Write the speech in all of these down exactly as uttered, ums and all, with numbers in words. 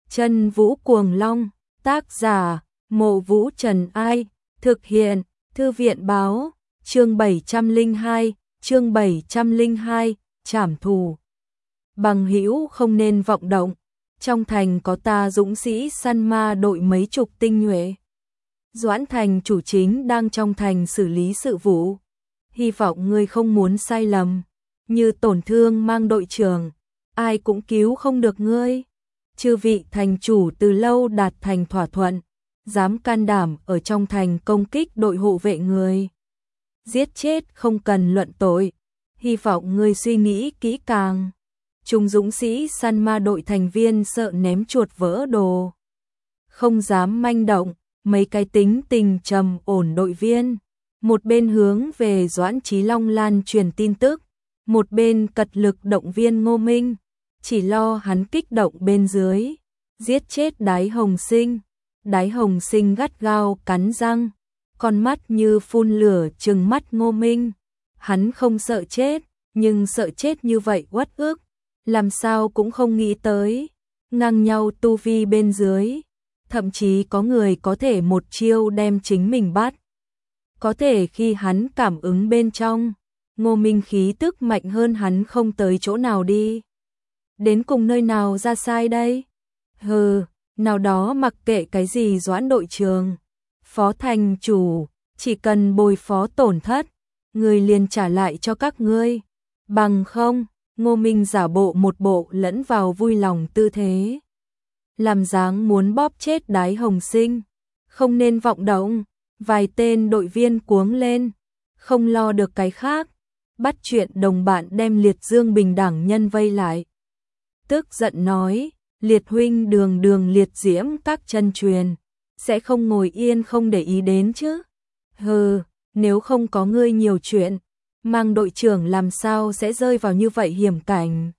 Chân Vũ Cuồng Long, tác giả, Mộ Vũ Trần Ai, thực hiện, Thư viện Báo, chương bảy trăm lẻ hai, chương bảy trăm lẻ hai, trảm thù. Bằng hữu không nên vọng động, trong thành có ta dũng sĩ săn ma đội mấy chục tinh nhuệ. Doãn Thành chủ chính đang trong thành xử lý sự vụ, hy vọng ngươi không muốn sai lầm, như tổn thương mang đội trưởng, ai cũng cứu không được ngươi. Chư vị thành chủ từ lâu đạt thành thỏa thuận, dám can đảm ở trong thành công kích đội hộ vệ người. Giết chết không cần luận tội, hy vọng ngươi suy nghĩ kỹ càng. Trung dũng sĩ săn ma đội thành viên sợ ném chuột vỡ đồ, không dám manh động, mấy cái tính tình trầm ổn đội viên. Một bên hướng về Doãn Chí Long lan truyền tin tức, một bên cật lực động viên Ngô Minh, chỉ lo hắn kích động bên dưới, giết chết Đái Hồng Sinh. Đái Hồng Sinh gắt gao cắn răng, con mắt như phun lửa trừng mắt Ngô Minh. Hắn không sợ chết, nhưng sợ chết như vậy uất ức, làm sao cũng không nghĩ tới, ngang nhau tu vi bên dưới, thậm chí có người có thể một chiêu đem chính mình bắt. Có thể khi hắn cảm ứng bên trong, Ngô Minh khí tức mạnh hơn hắn không tới chỗ nào đi. Đến cùng nơi nào ra sai đây? Hừ, nào đó mặc kệ cái gì Doãn đội trường, phó thành chủ, chỉ cần bồi phó tổn thất, người liền trả lại cho các ngươi. Bằng không, Ngô Minh giả bộ một bộ lẫn vào vui lòng tư thế, làm dáng muốn bóp chết Đái Hồng Sinh. Không nên vọng động. Vài tên đội viên cuống lên, không lo được cái khác, bắt chuyện đồng bạn đem Liệt Dương Bình đẳng nhân vây lại. Tức giận nói, Liệt huynh đường đường liệt diễm các chân truyền, sẽ không ngồi yên không để ý đến chứ. Hừ, nếu không có ngươi nhiều chuyện, mang đội trưởng làm sao sẽ rơi vào như vậy hiểm cảnh.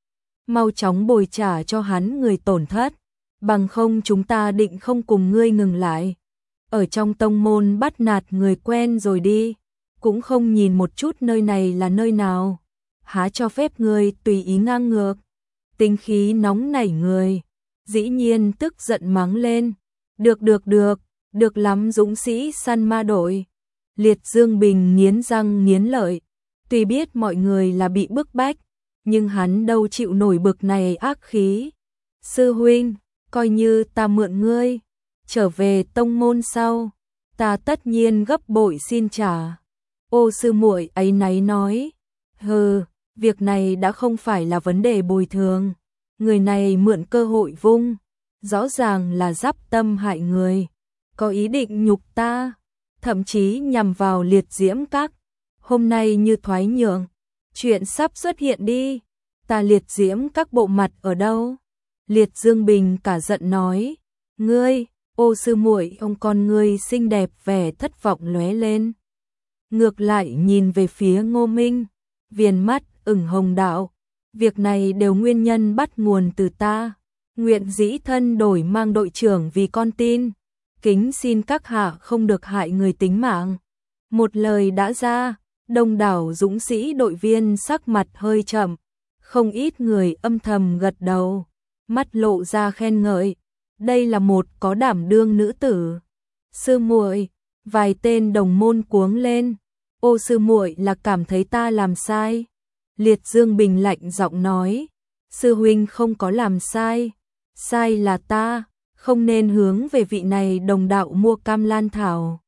Mau chóng bồi trả cho hắn người tổn thất, bằng không chúng ta định không cùng ngươi ngừng lại. Ở trong tông môn bắt nạt người quen rồi đi, cũng không nhìn một chút nơi này là nơi nào, há cho phép người tùy ý ngang ngược. Tính khí nóng nảy người, dĩ nhiên tức giận mắng lên. Được được được, được lắm dũng sĩ săn ma đội. Liệt Dương Bình nghiến răng nghiến lợi, tuy biết mọi người là bị bức bách, nhưng hắn đâu chịu nổi bực này ác khí. Sư huynh, coi như ta mượn ngươi, trở về tông môn sau, ta tất nhiên gấp bội xin trả. Ô sư muội áy náy nói, hừ, việc này đã không phải là vấn đề bồi thường, người này mượn cơ hội vung, rõ ràng là giáp tâm hại người, có ý định nhục ta, thậm chí nhằm vào Liệt Diễm Các. Hôm nay như thoái nhượng, chuyện sắp xuất hiện đi, ta Liệt Diễm Các bộ mặt ở đâu? Liệt Dương Bình cả giận nói, ngươi. Ô sư muội, ông con ngươi xinh đẹp vẻ thất vọng lóe lên. Ngược lại nhìn về phía Ngô Minh, viền mắt ửng hồng đạo, việc này đều nguyên nhân bắt nguồn từ ta, nguyện dĩ thân đổi mang đội trưởng vì con tin, kính xin các hạ không được hại người tính mạng. Một lời đã ra, đông đảo dũng sĩ đội viên sắc mặt hơi chậm, không ít người âm thầm gật đầu, mắt lộ ra khen ngợi. Đây là một có đảm đương nữ tử. Sư muội, vài tên đồng môn cuống lên. Ô sư muội là cảm thấy ta làm sai. Liệt Dương Bình lạnh giọng nói, sư huynh không có làm sai, sai là ta, không nên hướng về vị này đồng đạo mua cam lan thảo.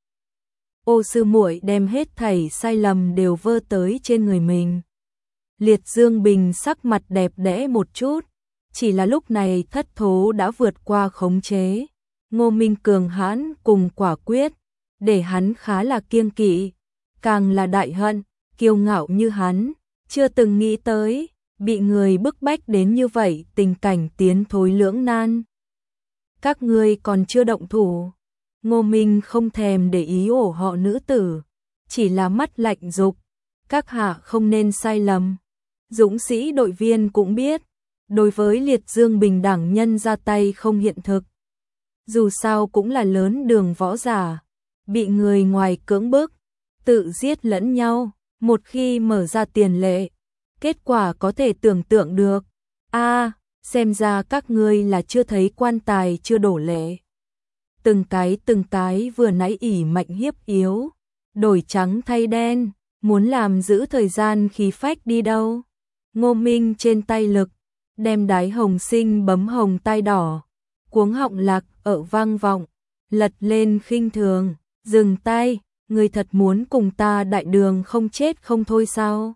Ô sư muội đem hết thảy sai lầm đều vơ tới trên người mình. Liệt Dương Bình sắc mặt đẹp đẽ một chút. Chỉ là lúc này thất thố đã vượt qua khống chế. Ngô Minh cường hãn cùng quả quyết, để hắn khá là kiêng kỵ, càng là đại hận, kiêu ngạo như hắn, chưa từng nghĩ tới, bị người bức bách đến như vậy, tình cảnh tiến thối lưỡng nan. Các ngươi còn chưa động thủ. Ngô Minh không thèm để ý ổ họ nữ tử, chỉ là mắt lạnh dục, các hạ không nên sai lầm. Dũng sĩ đội viên cũng biết, đối với Liệt Dương Bình đẳng nhân ra tay không hiện thực. Dù sao cũng là lớn đường võ giả, bị người ngoài cưỡng bức, tự giết lẫn nhau, một khi mở ra tiền lệ, kết quả có thể tưởng tượng được. A, xem ra các ngươi là chưa thấy quan tài chưa đổ lệ. Từng cái từng cái vừa nãy ỉ mạnh hiếp yếu, đổi trắng thay đen, muốn làm giữ thời gian khí phách đi đâu. Ngô Minh trên tay lực, đem đái hồng sinh bấm hồng tai đỏ, cuống họng lạc ở vang vọng, lật lên khinh thường, dừng tay, người thật muốn cùng ta đại đường không chết không thôi sao?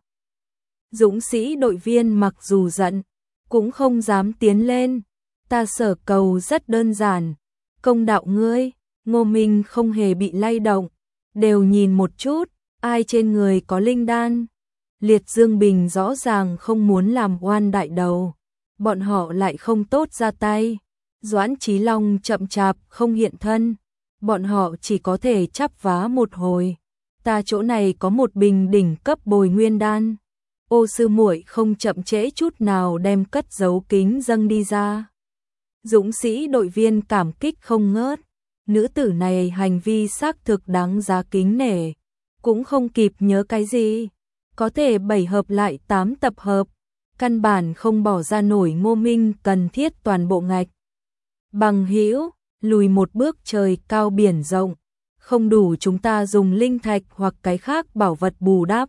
Dũng sĩ đội viên mặc dù giận, cũng không dám tiến lên, ta sở cầu rất đơn giản, công đạo ngươi. Ngô Minh không hề bị lay động, đều nhìn một chút, ai trên người có linh đan. Liệt Dương Bình rõ ràng không muốn làm oan đại đầu, bọn họ lại không tốt ra tay. Doãn Chí Long chậm chạp không hiện thân, bọn họ chỉ có thể chắp vá một hồi. Ta chỗ này có một bình đỉnh cấp bồi nguyên đan. Ô sư muội không chậm trễ chút nào đem cất giấu kính dâng đi ra. Dũng sĩ đội viên cảm kích không ngớt, nữ tử này hành vi xác thực đáng giá kính nể, cũng không kịp nhớ cái gì, có thể bảy hợp lại tám tập hợp, căn bản không bỏ ra nổi. Ngô Minh cần thiết toàn bộ ngạch. Bằng hữu, lùi một bước, trời cao biển rộng, không đủ chúng ta dùng linh thạch hoặc cái khác bảo vật bù đắp.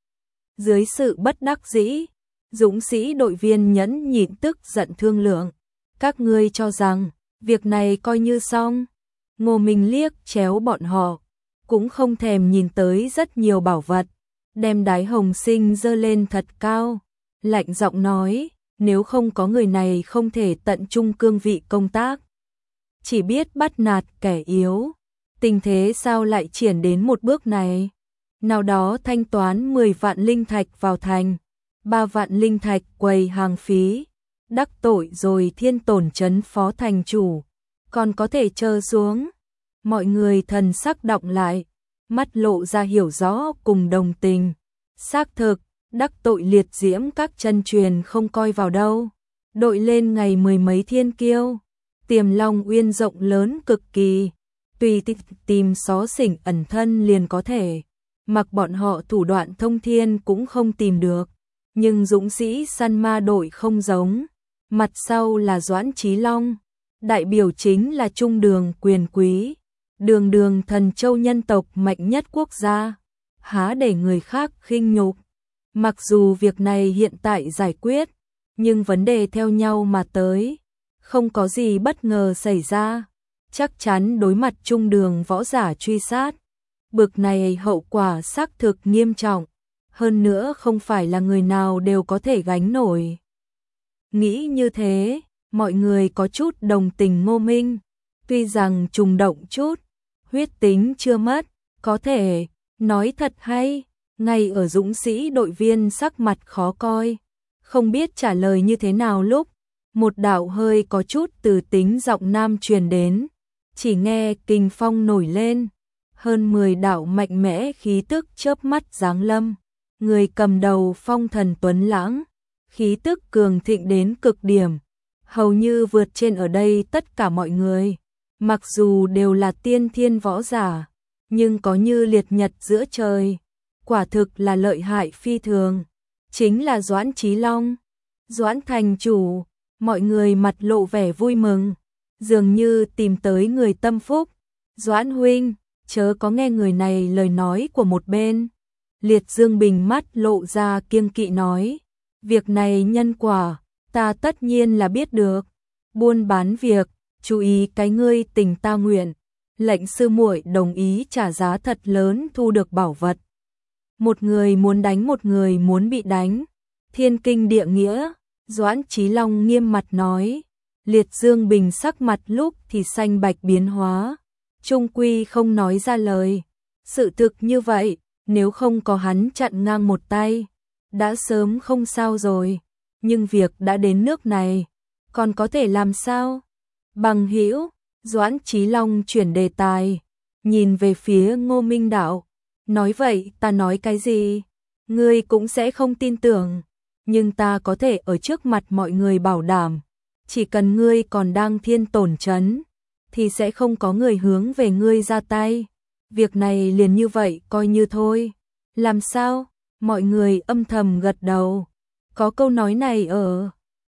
Dưới sự bất đắc dĩ, dũng sĩ đội viên nhẫn nhịn tức giận thương lượng, các ngươi cho rằng việc này coi như xong. Ngô Minh liếc chéo bọn họ, cũng không thèm nhìn tới rất nhiều bảo vật, đem đái hồng sinh giơ lên thật cao, lạnh giọng nói, nếu không có người này không thể tận trung cương vị công tác, chỉ biết bắt nạt kẻ yếu, tình thế sao lại triển đến một bước này. Nào đó thanh toán mười vạn linh thạch vào thành, ba vạn linh thạch quầy hàng phí, đắc tội rồi Thiên Tổn trấn phó thành chủ, còn có thể chờ xuống. Mọi người thần sắc đọng lại, mắt lộ ra hiểu rõ cùng đồng tình. Xác thực, đắc tội liệt diễm các chân truyền không coi vào đâu, đội lên ngày mười mấy thiên kiêu, Tiềm Long Uyên rộng lớn cực kỳ, tùy tìm xó xỉnh ẩn thân liền có thể, mặc bọn họ thủ đoạn thông thiên cũng không tìm được. Nhưng dũng sĩ săn ma đội không giống, mặt sau là Doãn Chí Long, đại biểu chính là trung đường quyền quý, đường đường thần châu nhân tộc mạnh nhất quốc gia, há để người khác khinh nhục. Mặc dù việc này hiện tại giải quyết, nhưng vấn đề theo nhau mà tới, không có gì bất ngờ xảy ra, chắc chắn đối mặt trung đường võ giả truy sát. Bực này hậu quả xác thực nghiêm trọng, hơn nữa không phải là người nào đều có thể gánh nổi. Nghĩ như thế, mọi người có chút đồng tình Ngô Minh, tuy rằng trùng động chút, huyết tính chưa mất, có thể, nói thật hay, ngay ở dũng sĩ đội viên sắc mặt khó coi, không biết trả lời như thế nào lúc, một đạo hơi có chút từ tính giọng nam truyền đến, chỉ nghe kình phong nổi lên, hơn mười đạo mạnh mẽ khí tức chớp mắt giáng lâm, người cầm đầu phong thần tuấn lãng, khí tức cường thịnh đến cực điểm, hầu như vượt trên ở đây tất cả mọi người, mặc dù đều là tiên thiên võ giả, nhưng có như liệt nhật giữa trời, quả thực là lợi hại phi thường, chính là Doãn Chí Long. Doãn thành chủ, mọi người mặt lộ vẻ vui mừng, dường như tìm tới người tâm phúc. Doãn huynh, chớ có nghe người này lời nói của một bên. Liệt Dương Bình mắt lộ ra kiêng kỵ nói, việc này nhân quả, ta tất nhiên là biết được. Buôn bán việc, chú ý cái ngươi tình ta nguyện. Lệnh sư muội đồng ý trả giá thật lớn thu được bảo vật. Một người muốn đánh, một người muốn bị đánh. Thiên kinh địa nghĩa, Doãn Chí Long nghiêm mặt nói. Liệt Dương Bình sắc mặt lúc thì xanh bạch biến hóa, trung quy không nói ra lời. Sự thực như vậy, nếu không có hắn chặn ngang một tay, đã sớm không sao rồi. Nhưng việc đã đến nước này, còn có thể làm sao? Bằng hữu, Doãn Chí Long chuyển đề tài, nhìn về phía Ngô Minh Đạo. Nói vậy ta nói cái gì? Ngươi cũng sẽ không tin tưởng, nhưng ta có thể ở trước mặt mọi người bảo đảm, chỉ cần ngươi còn đang Thiên Tổn trấn, thì sẽ không có người hướng về ngươi ra tay. Việc này liền như vậy coi như thôi. Làm sao? Mọi người âm thầm gật đầu. Có câu nói này ở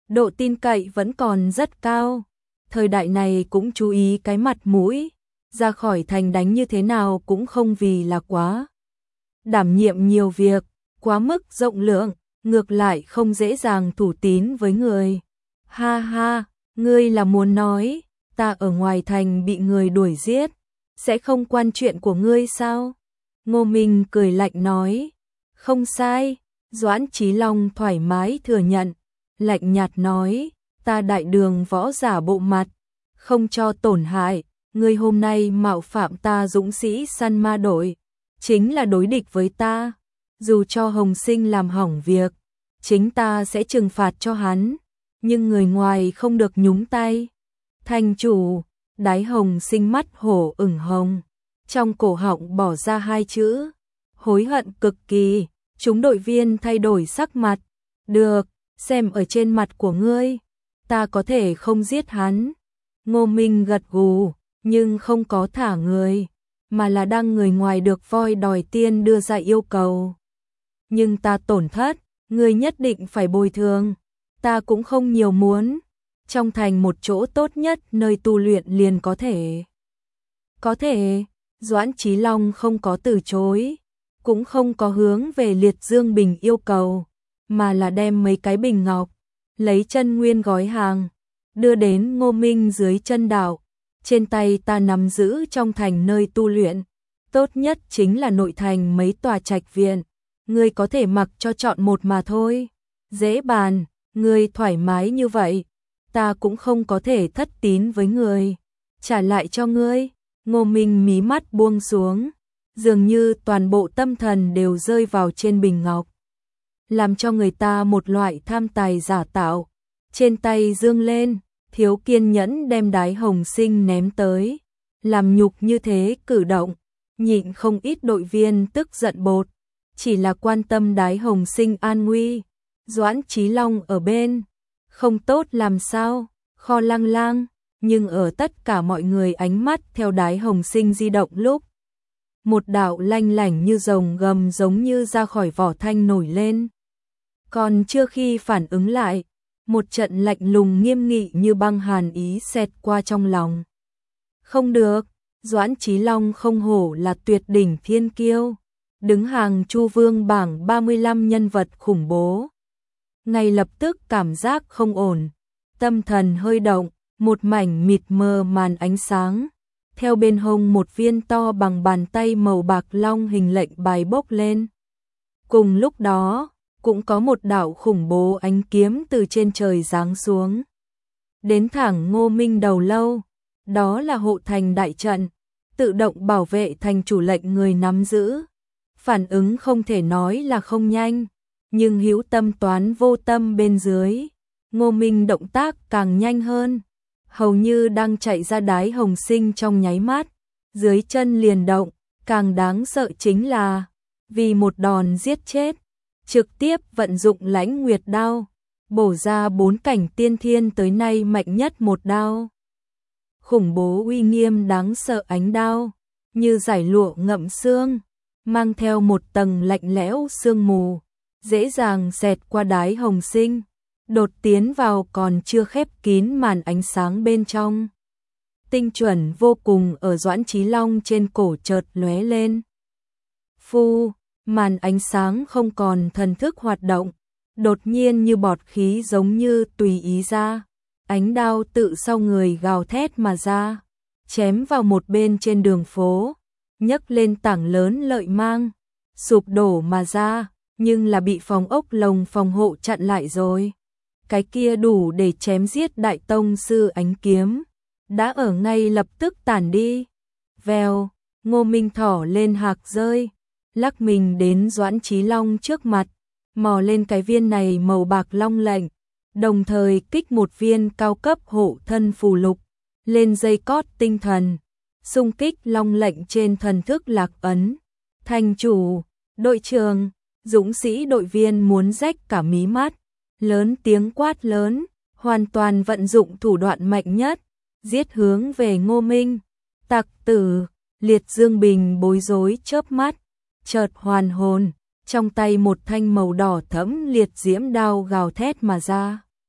độ tin cậy vẫn còn rất cao. Thời đại này cũng chú ý cái mặt mũi, ra khỏi thành đánh như thế nào cũng không vì là quá đảm nhiệm nhiều việc, quá mức rộng lượng, ngược lại không dễ dàng thủ tín với người. Ha ha, ngươi là muốn nói, ta ở ngoài thành bị người đuổi giết, sẽ không quan chuyện của ngươi sao? Ngô Minh cười lạnh nói, không sai, Doãn Chí Long thoải mái thừa nhận, lạnh nhạt nói, ta đại đường võ giả bộ mặt, không cho tổn hại, ngươi hôm nay mạo phạm ta dũng sĩ săn ma đội, chính là đối địch với ta, dù cho Hồng Sinh làm hỏng việc, chính ta sẽ trừng phạt cho hắn, nhưng người ngoài không được nhúng tay. Thành chủ, Đái Hồng Sinh mắt hổ ửng hồng, trong cổ họng bỏ ra hai chữ, hối hận cực kỳ, chúng đội viên thay đổi sắc mặt, được, xem ở trên mặt của ngươi, ta có thể không giết hắn. Ngô Minh gật gù, nhưng không có thả người, mà là đang người ngoài được voi đòi tiên đưa ra yêu cầu. Nhưng ta tổn thất, ngươi nhất định phải bồi thường, ta cũng không nhiều muốn, trong thành một chỗ tốt nhất nơi tu luyện liền có thể. Có thể, Doãn Chí Long không có từ chối, cũng không có hướng về Liệt Dương Bình yêu cầu, mà là đem mấy cái bình ngọc, lấy chân nguyên gói hàng, đưa đến Ngô Minh dưới chân đạo. Trên tay ta nắm giữ trong thành nơi tu luyện, tốt nhất chính là nội thành mấy tòa trạch viện, ngươi có thể mặc cho chọn một mà thôi. Dễ bàn, ngươi thoải mái như vậy, ta cũng không có thể thất tín với ngươi, trả lại cho ngươi. Ngô Minh mí mắt buông xuống, dường như toàn bộ tâm thần đều rơi vào trên bình ngọc, làm cho người ta một loại tham tài giả tạo. Trên tay dương lên, thiếu kiên nhẫn đem Đái Hồng Sinh ném tới, làm nhục như thế cử động, nhịn không ít đội viên tức giận bột, chỉ là quan tâm Đái Hồng Sinh an nguy. Doãn Chí Long ở bên, không tốt làm sao, kho lăng lang, nhưng ở tất cả mọi người ánh mắt theo Đái Hồng Sinh di động lúc, một đạo lanh lảnh như rồng gầm giống như ra khỏi vỏ thanh nổi lên. Còn chưa khi phản ứng lại, một trận lạnh lùng nghiêm nghị như băng hàn ý xẹt qua trong lòng. Không được, Doãn Chí Long không hổ là tuyệt đỉnh thiên kiêu, đứng hàng Chu Vương bảng ba mươi lăm nhân vật khủng bố. Ngay lập tức cảm giác không ổn, tâm thần hơi động, một mảnh mịt mờ màn ánh sáng, theo bên hông một viên to bằng bàn tay màu bạc long hình lệnh bài bốc lên. Cùng lúc đó, cũng có một đạo khủng bố ánh kiếm từ trên trời giáng xuống, đến thẳng Ngô Minh đầu lâu, đó là hộ thành đại trận, tự động bảo vệ thành chủ lệnh người nắm giữ. Phản ứng không thể nói là không nhanh, nhưng hữu tâm toán vô tâm bên dưới, Ngô Minh động tác càng nhanh hơn, hầu như đang chạy ra Đái Hồng Sinh trong nháy mắt, dưới chân liền động, càng đáng sợ chính là, vì một đòn giết chết, trực tiếp vận dụng Lãnh Nguyệt đao, bổ ra bốn cảnh tiên thiên tới nay mạnh nhất một đao. Khủng bố uy nghiêm đáng sợ ánh đao, như giải lụa ngậm xương, mang theo một tầng lạnh lẽo sương mù, dễ dàng xẹt qua Đái Hồng Sinh, đột tiến vào còn chưa khép kín màn ánh sáng bên trong. Tinh chuẩn vô cùng ở Doãn Chí Long trên cổ chợt lóe lên. Phu, màn ánh sáng không còn thần thức hoạt động, đột nhiên như bọt khí giống như tùy ý ra, ánh đao tự sau người gào thét mà ra, chém vào một bên trên đường phố, nhấc lên tảng lớn lợi mang, sụp đổ mà ra, nhưng là bị phòng ốc lồng phòng hộ chặn lại rồi. Cái kia đủ để chém giết đại tông sư ánh kiếm, đã ở ngay lập tức tản đi. Vèo, Ngô Minh thỏ lên hạc rơi, lắc mình đến Doãn Chí Long trước mặt, mò lên cái viên này màu bạc long lệnh, đồng thời kích một viên cao cấp hộ thân phù lục lên dây cót tinh thần, xung kích long lệnh trên thần thức lạc ấn. Thành chủ, đội trưởng, dũng sĩ đội viên muốn rách cả mí mắt, lớn tiếng quát lớn, hoàn toàn vận dụng thủ đoạn mạnh nhất, giết hướng về Ngô Minh. Tặc tử, Liệt Dương Bình bối rối chớp mắt, chợt hoàn hồn, trong tay một thanh màu đỏ thẫm liệt diễm đao gào thét mà ra.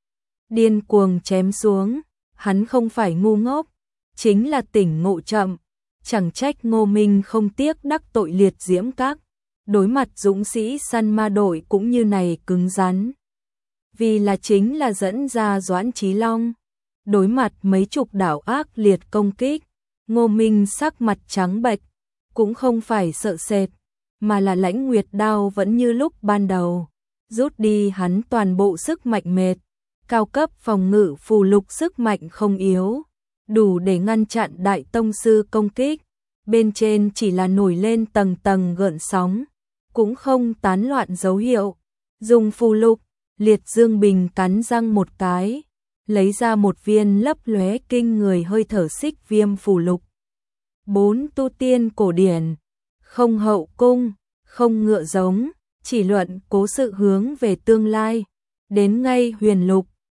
điên cuồng chém xuống, hắn không phải ngu ngốc, chính là tỉnh ngộ chậm, chẳng trách Ngô Minh không tiếc đắc tội liệt diễm các, đối mặt dũng sĩ săn ma đội cũng như này cứng rắn. Vì là chính là dẫn ra Doãn Chí Long, đối mặt mấy chục đảo ác liệt công kích, Ngô Minh sắc mặt trắng bệch, cũng không phải sợ sệt, mà là Lãnh Nguyệt đao vẫn như lúc ban đầu, rút đi hắn toàn bộ sức mạnh mệt, cao cấp phòng ngự phù lục sức mạnh không yếu, đủ để ngăn chặn đại tông sư công kích, bên trên chỉ là nổi lên tầng tầng gợn sóng, cũng không tán loạn dấu hiệu, dùng phù lục, Liệt Dương Bình cắn răng một cái, lấy ra một viên lấp lóe kinh người hơi thở xích viêm phù lục. Bốn tu tiên cổ điển, không hậu cung, không ngựa giống, chỉ luận cố sự hướng về tương lai, đến ngay huyền lục,